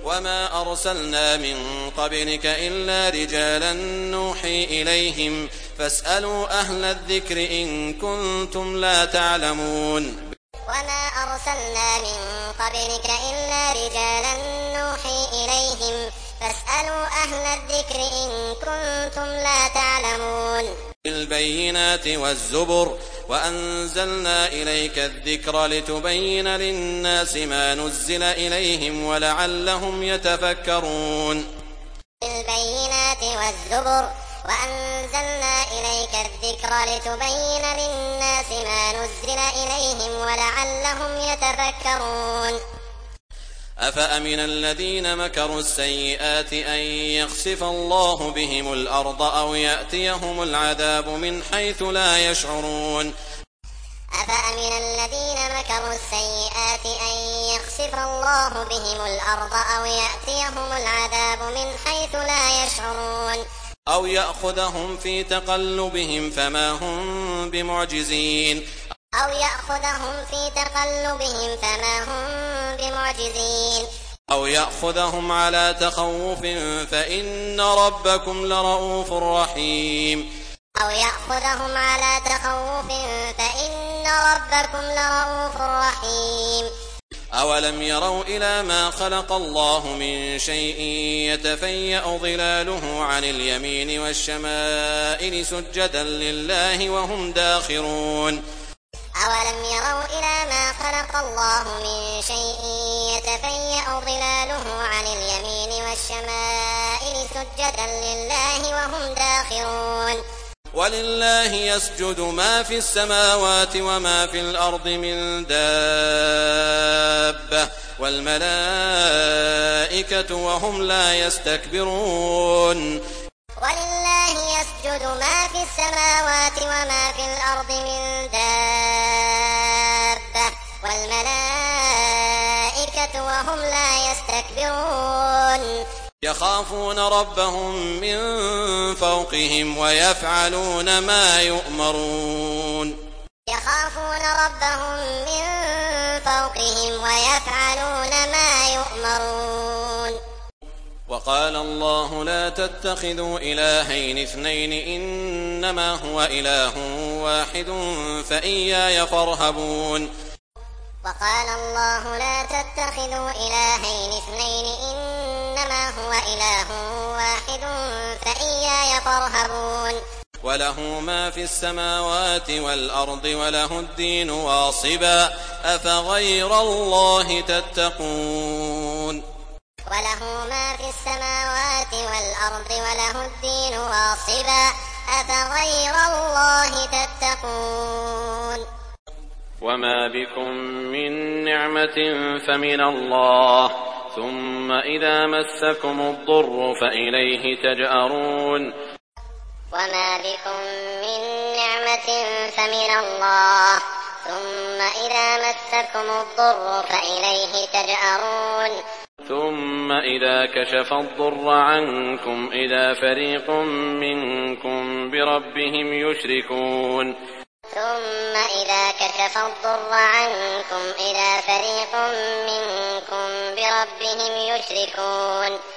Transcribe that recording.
وما أرسلنا من قبلك إلا رجالا نوحي إليهم فاسألوا أهل الذكر إن كنتم لا تعلمون وما أرسلنا من قبلك إلا رجالا نوحي إليهم فاسألوا أهل الذكر إن كنتم لا تعلمون بالبينات والزبر وأنزلنا إليك الذكر لتبين للناس ما نزل إليهم ولعلهم يتفكرون بالبينات والزبر وأنزلنا إليك الذكر لتبين للناس ما نزل إليهم ولعلهم يتفكرون أفأمن الذين مكروا السيئات أن يخسف الله بهم الأرض أو يأتيهم العذاب من حيث لا يشعرون أفأمن الذين مكروا السيئات أن يخسف الله بهم الأرض أو يأتيهم العذاب من حيث لا يشعرون أو يأخذهم في تقلبهم فما هم بمعجزين أو يأخذهم في تقلبهم فما هم بمعجزين أو يأخذهم على تخوف فإن ربكم لرؤوف رحيم أو يأخذهم على تخوف فإن ربكم لرؤوف رحيم أولم يروا إلى ما خلق الله من شيء يتفيأ ظلاله عن اليمين والشمائل سجدا لله وهم داخرون أولم يروا إلى ما خلق الله من شيء يتفيأ ظلاله عن اليمين والشمائل سجدا لله وهم داخرون ولله يسجد ما في السماوات وما في الأرض من دابة والملائكة وهم لا يستكبرون ولله يسجد ما في السماوات وما في الأرض من دابة والملائكة وهم لا يستكبرون يخافون ربهم من فوقهم ويفعلون ما يؤمرون يخافون ربهم من فوقهم ويفعلون ما يؤمرون وقال الله لا تتخذوا إلهين اثنين إنما هو إله واحد فإياي فارهبون وقال الله لا تتخذوا إلهين اثنين إنما هو إله واحد فإياي فارهبون وله ما في السماوات والأرض وله الدين واصبا أفغير الله تتقون وله ما في السماوات والأرض وله الدين واصبا أفغير الله تتقون وما بكم من نعمة فمن الله ثم إذا مسكم الضر فإليه تجأرون وما بكم من نعمة فمن الله ثم إذا مسكم الضر فإليه تجأرون ثم إذا كشف الضر عنكم إذا فريق منكم بربهم يشركون ثم إذا كشف الضر عنكم إذا فريق منكم بربهم يشركون